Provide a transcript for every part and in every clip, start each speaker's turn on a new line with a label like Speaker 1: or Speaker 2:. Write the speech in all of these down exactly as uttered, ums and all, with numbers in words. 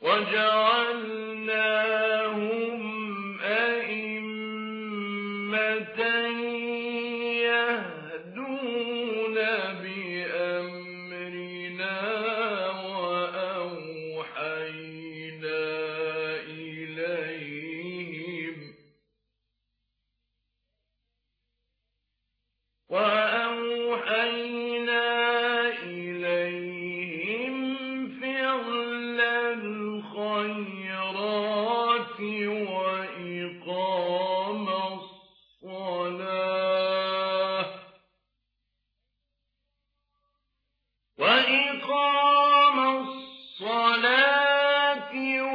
Speaker 1: وجعلناهم أئمة يهدون بأمرنا وأوحينا إليهم وأوحينا إليهم فعل الخيرات وإقام الصلاة وإقام الصلاة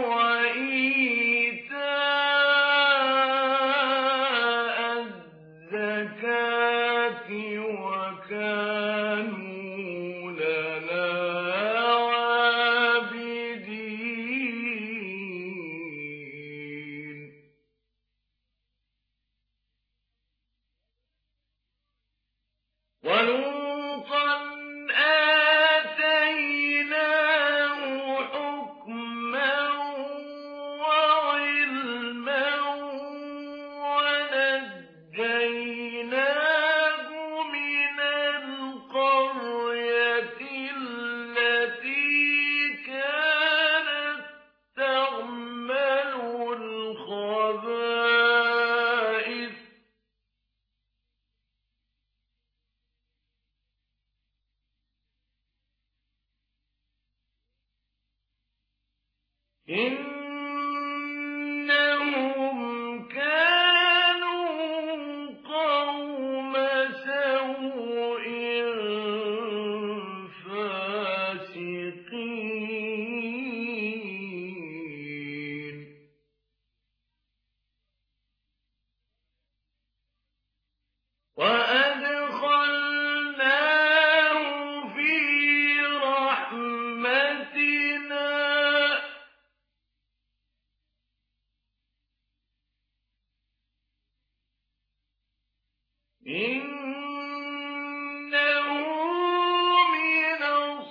Speaker 1: وإيتاء الزكاة وكانوا لنا عابدين ولوطا آتيناه حكما وعلما ونجيناه من القرية التي كانت تعمل الخبائث إنهم كانوا قوم سوء فاسقين وأدخلناه في رحمتنا إنه من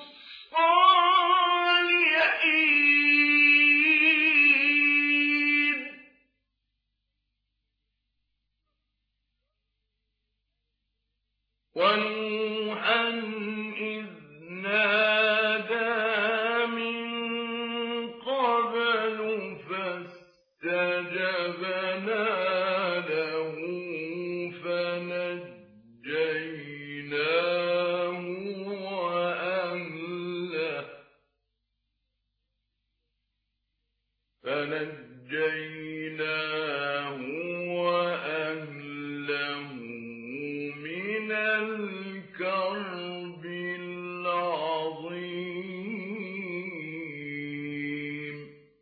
Speaker 1: الصالحين ونوحا إذ نادى من قبل فاستجبنا له فنجيناه وأهله فنجيناه وأهله من الكرب العظيم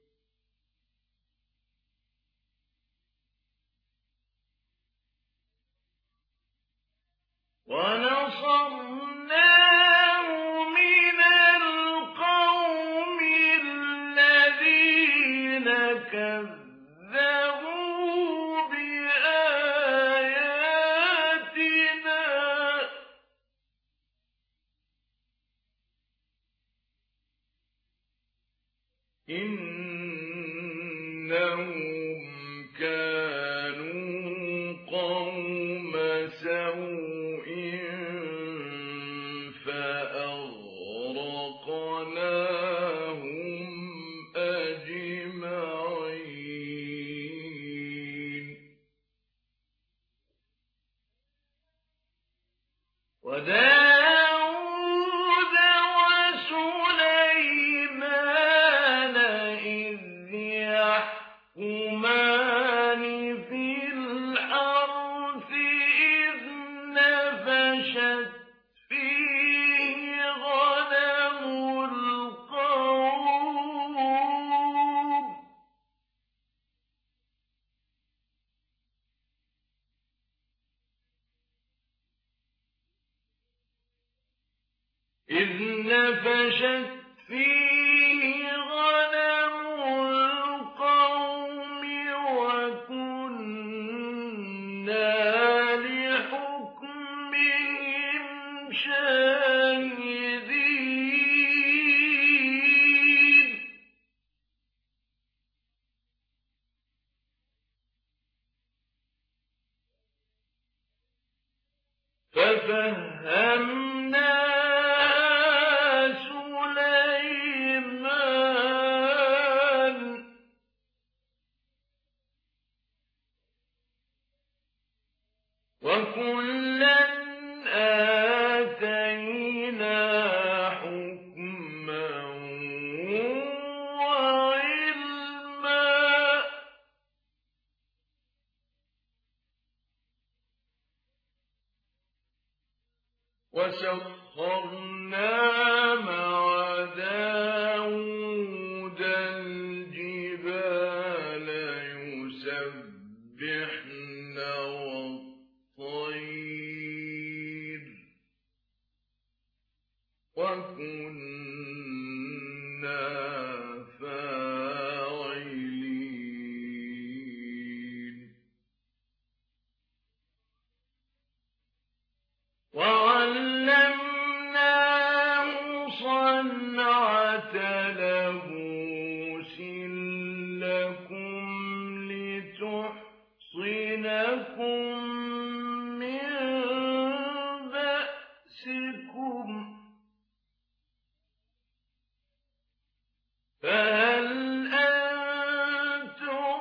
Speaker 1: ونصرناه من القوم الذين كذبوا بآياتنا إنهم كانوا قوم سوء فأغرقناهم أجمعين وداود وسليمان إذ يحكمان في الحرث إذ نفشت فيه غنم القوم إذ نفشت فيه غنم القوم وكنا لحكمهم شاهدين وَسَخَّرْنَا مَعَ دَاوُودَ الْجِبَالَ يُسَبِّحْنَ وَالطَّيْرَ ۚ وَكُنَّا فَاعِلِينَ وَعَلَّمْنَاهُ صَنْعَةَ لَبُوسٍ لَّكُمْ لِتُحْصِنَكُم مِّن بَأْسِكُمْ ۖ فَهَلْ أَنتُمْ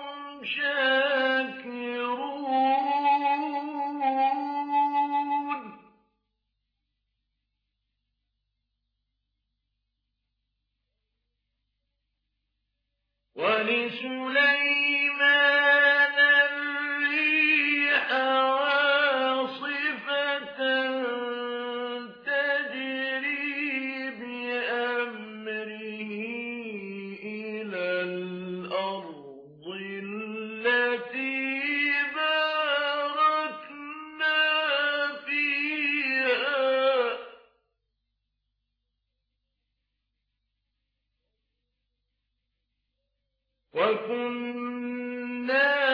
Speaker 1: شَاكِرُونَ وَلِسُلَيْمَانَ الرِّيحَ عَاصِفَةً تَجْرِي بِأَمْرِهِ إِلَى الْأَرْضِ الَّتِي بَارَكْنَا فِيهَا ۚ وَكُنَّا